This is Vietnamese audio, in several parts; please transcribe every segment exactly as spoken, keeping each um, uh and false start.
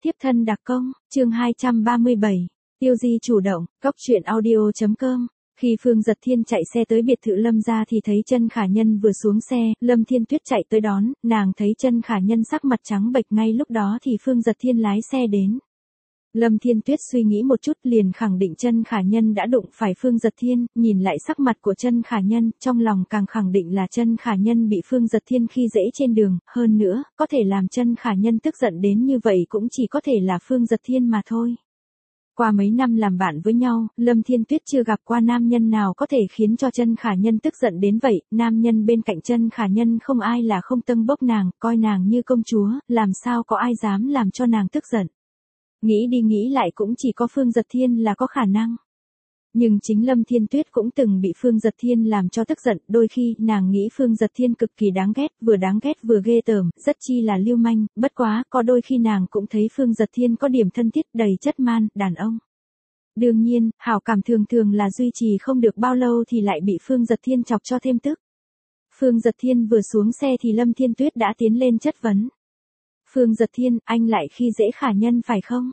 Tiếp thân đặc công, chương hai trăm ba mươi bảy, tiêu di chủ động, cóc truyện audio chấm com. Khi Phương Dật Thiên chạy xe tới biệt thự Lâm gia thì thấy Chân Khả Nhân vừa xuống xe, Lâm Thiên Tuyết chạy tới đón, nàng thấy Chân Khả Nhân sắc mặt trắng bệch, ngay lúc đó thì Phương Dật Thiên lái xe đến. Lâm Thiên Tuyết suy nghĩ một chút liền khẳng định Chân Khả Nhân đã đụng phải Phương Dật Thiên, nhìn lại sắc mặt của Chân Khả Nhân, trong lòng càng khẳng định là Chân Khả Nhân bị Phương Dật Thiên khi dễ trên đường, hơn nữa, có thể làm Chân Khả Nhân tức giận đến như vậy cũng chỉ có thể là Phương Dật Thiên mà thôi. Qua mấy năm làm bạn với nhau, Lâm Thiên Tuyết chưa gặp qua nam nhân nào có thể khiến cho Chân Khả Nhân tức giận đến vậy, nam nhân bên cạnh Chân Khả Nhân không ai là không tâng bốc nàng, coi nàng như công chúa, làm sao có ai dám làm cho nàng tức giận. Nghĩ đi nghĩ lại cũng chỉ có Phương Dật Thiên là có khả năng. Nhưng chính Lâm Thiên Tuyết cũng từng bị Phương Dật Thiên làm cho tức giận, đôi khi nàng nghĩ Phương Dật Thiên cực kỳ đáng ghét, vừa đáng ghét vừa ghê tởm, rất chi là lưu manh, bất quá, có đôi khi nàng cũng thấy Phương Dật Thiên có điểm thân thiết, đầy chất man, đàn ông. Đương nhiên, hảo cảm thường thường là duy trì không được bao lâu thì lại bị Phương Dật Thiên chọc cho thêm tức. Phương Dật Thiên vừa xuống xe thì Lâm Thiên Tuyết đã tiến lên chất vấn. Phương Dật Thiên, anh lại khi dễ Khả Nhân phải không?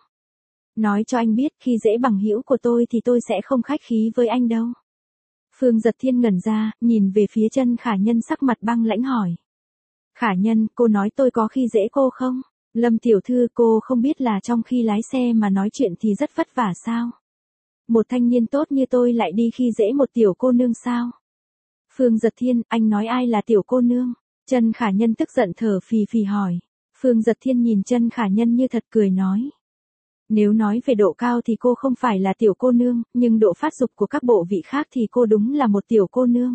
Nói cho anh biết, khi dễ bằng hữu của tôi thì tôi sẽ không khách khí với anh đâu. Phương Dật Thiên ngẩn ra, nhìn về phía Chân Khả Nhân sắc mặt băng lãnh hỏi. Khả Nhân, cô nói tôi có khi dễ cô không? Lâm tiểu thư, cô không biết là trong khi lái xe mà nói chuyện thì rất vất vả sao? Một thanh niên tốt như tôi lại đi khi dễ một tiểu cô nương sao? Phương Dật Thiên, anh nói ai là tiểu cô nương? Chân Khả Nhân tức giận thở phì phì hỏi. Phương Dật Thiên nhìn Chân Khả Nhân như thật cười nói. Nếu nói về độ cao thì cô không phải là tiểu cô nương, nhưng độ phát dục của các bộ vị khác thì cô đúng là một tiểu cô nương.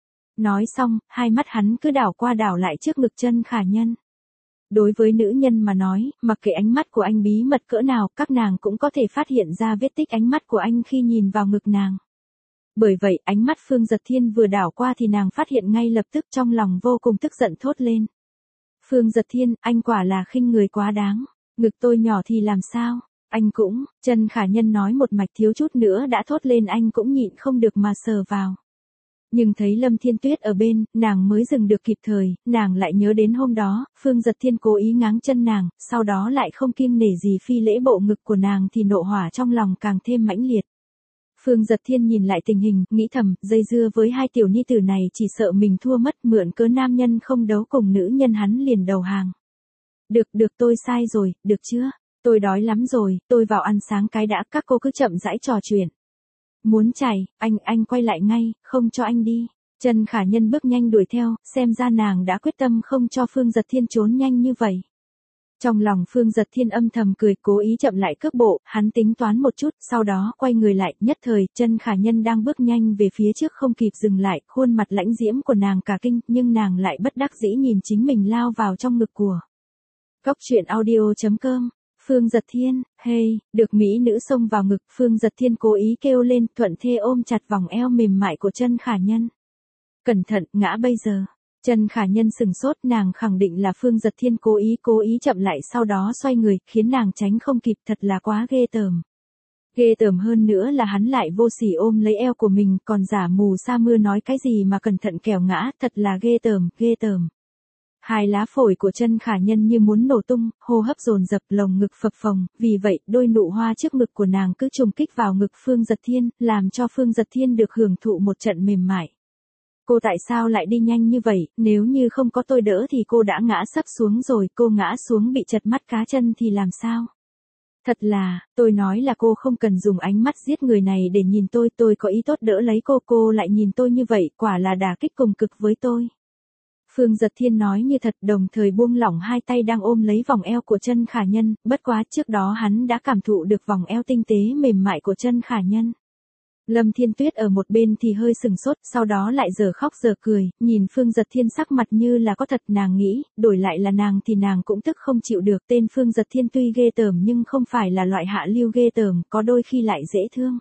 Nói xong, hai mắt hắn cứ đảo qua đảo lại trước ngực Chân Khả Nhân. Đối với nữ nhân mà nói, mặc kệ ánh mắt của anh bí mật cỡ nào, các nàng cũng có thể phát hiện ra vết tích ánh mắt của anh khi nhìn vào ngực nàng. Bởi vậy, ánh mắt Phương Dật Thiên vừa đảo qua thì nàng phát hiện ngay lập tức, trong lòng vô cùng tức giận thốt lên. Phương Dật Thiên, anh quả là khinh người quá đáng. Ngực tôi nhỏ thì làm sao? Anh cũng, Chân Khả Nhân nói một mạch thiếu chút nữa đã thốt lên, anh cũng nhịn không được mà sờ vào. Nhưng thấy Lâm Thiên Tuyết ở bên, nàng mới dừng được kịp thời, nàng lại nhớ đến hôm đó, Phương Dật Thiên cố ý ngáng chân nàng, sau đó lại không kiêng nể gì phi lễ bộ ngực của nàng thì nộ hỏa trong lòng càng thêm mãnh liệt. Phương Dật Thiên nhìn lại tình hình, nghĩ thầm, dây dưa với hai tiểu ni tử này chỉ sợ mình thua mất, mượn cớ nam nhân không đấu cùng nữ nhân hắn liền đầu hàng. Được, được, tôi sai rồi, được chưa? Tôi đói lắm rồi, tôi vào ăn sáng cái đã, các cô cứ chậm rãi trò chuyện. Muốn chạy, anh, anh quay lại ngay, không cho anh đi. Chân Khả Nhân bước nhanh đuổi theo, xem ra nàng đã quyết tâm không cho Phương Dật Thiên trốn nhanh như vậy. Trong lòng Phương Dật Thiên âm thầm cười, cố ý chậm lại cước bộ, hắn tính toán một chút, sau đó quay người lại, nhất thời, Chân Khả Nhân đang bước nhanh về phía trước không kịp dừng lại, khuôn mặt lãnh diễm của nàng cả kinh, nhưng nàng lại bất đắc dĩ nhìn chính mình lao vào trong ngực của. Cóc truyện audio chấm com. Phương Dật Thiên, hey, được mỹ nữ xông vào ngực, Phương Dật Thiên cố ý kêu lên, thuận thê ôm chặt vòng eo mềm mại của Chân Khả Nhân. Cẩn thận, ngã bây giờ. Chân Khả Nhân sừng sốt, nàng khẳng định là Phương Dật Thiên cố ý cố ý chậm lại, sau đó xoay người, khiến nàng tránh không kịp, thật là quá ghê tởm. Ghê tởm hơn nữa là hắn lại vô sỉ ôm lấy eo của mình, còn giả mù sa mưa nói cái gì mà cẩn thận kẻo ngã, thật là ghê tởm, ghê tởm. Hai lá phổi của Chân Khả Nhân như muốn nổ tung, hô hấp dồn dập, lồng ngực phập phồng, vì vậy, đôi nụ hoa trước ngực của nàng cứ trùng kích vào ngực Phương Dật Thiên, làm cho Phương Dật Thiên được hưởng thụ một trận mềm mại. Cô tại sao lại đi nhanh như vậy, nếu như không có tôi đỡ thì cô đã ngã sấp xuống rồi, cô ngã xuống bị chật mắt cá chân thì làm sao? Thật là, tôi nói là cô không cần dùng ánh mắt giết người này để nhìn tôi, tôi có ý tốt đỡ lấy cô, cô lại nhìn tôi như vậy, quả là đả kích cùng cực với tôi. Phương Dật Thiên nói như thật, đồng thời buông lỏng hai tay đang ôm lấy vòng eo của Chân Khả Nhân, bất quá trước đó hắn đã cảm thụ được vòng eo tinh tế mềm mại của Chân Khả Nhân. Lâm Thiên Tuyết ở một bên thì hơi sừng sốt, sau đó lại giờ khóc giờ cười, nhìn Phương Dật Thiên sắc mặt như là có thật, nàng nghĩ, đổi lại là nàng thì nàng cũng tức không chịu được, tên Phương Dật Thiên tuy ghê tởm nhưng không phải là loại hạ lưu ghê tởm, có đôi khi lại dễ thương.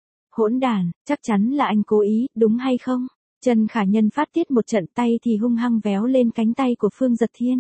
Hỗn đàn, chắc chắn là anh cố ý, đúng hay không? Chân Khả Nhân phát tiết một trận, tay thì hung hăng véo lên cánh tay của Phương Dật Thiên.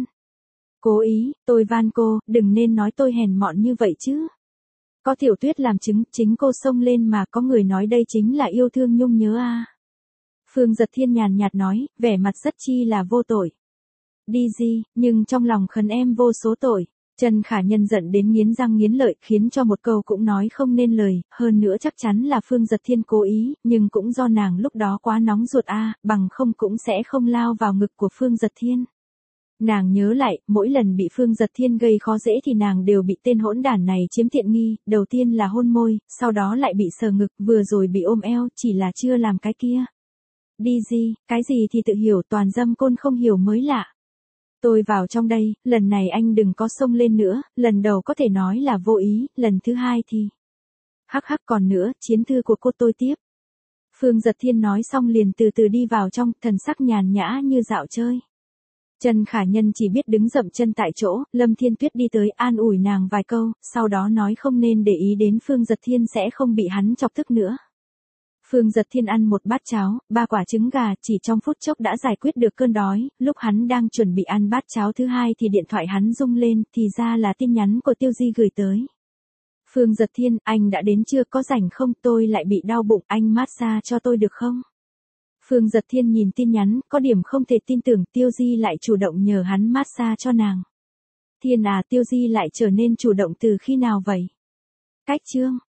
Cố ý, tôi van cô, đừng nên nói tôi hèn mọn như vậy chứ. Có Tiểu Tuyết làm chứng, chính cô xông lên mà, có người nói đây chính là yêu thương nhung nhớ à. Phương Dật Thiên nhàn nhạt nói, vẻ mặt rất chi là vô tội. Đi gì, nhưng trong lòng khấn em vô số tội. Trần Khả Nhân giận đến nghiến răng nghiến lợi, khiến cho một câu cũng nói không nên lời, hơn nữa chắc chắn là Phương Giật Thiên cố ý, nhưng cũng do nàng lúc đó quá nóng ruột a, bằng không cũng sẽ không lao vào ngực của Phương Giật Thiên. Nàng nhớ lại, mỗi lần bị Phương Giật Thiên gây khó dễ thì nàng đều bị tên hỗn đản này chiếm tiện nghi, đầu tiên là hôn môi, sau đó lại bị sờ ngực, vừa rồi bị ôm eo, chỉ là chưa làm cái kia. Đi gì, cái gì thì tự hiểu, toàn dâm côn không hiểu mới lạ. Tôi vào trong đây, lần này anh đừng có xông lên nữa, lần đầu có thể nói là vô ý, lần thứ hai thì... Hắc hắc, còn nữa, chiến thư của cô tôi tiếp. Phương Giật Thiên nói xong liền từ từ đi vào trong, thần sắc nhàn nhã như dạo chơi. Trần Khả Nhân chỉ biết đứng dậm chân tại chỗ, Lâm Thiên Tuyết đi tới an ủi nàng vài câu, sau đó nói không nên để ý đến Phương Giật Thiên sẽ không bị hắn chọc tức nữa. Phương Giật Thiên ăn một bát cháo, ba quả trứng gà, chỉ trong phút chốc đã giải quyết được cơn đói, lúc hắn đang chuẩn bị ăn bát cháo thứ hai thì điện thoại hắn rung lên, thì ra là tin nhắn của Tiêu Di gửi tới. Phương Giật Thiên, anh đã đến chưa, có rảnh không, tôi lại bị đau bụng, anh massage cho tôi được không? Phương Giật Thiên nhìn tin nhắn, có điểm không thể tin tưởng, Tiêu Di lại chủ động nhờ hắn massage cho nàng. Thiên à, Tiêu Di lại trở nên chủ động từ khi nào vậy? Cách chương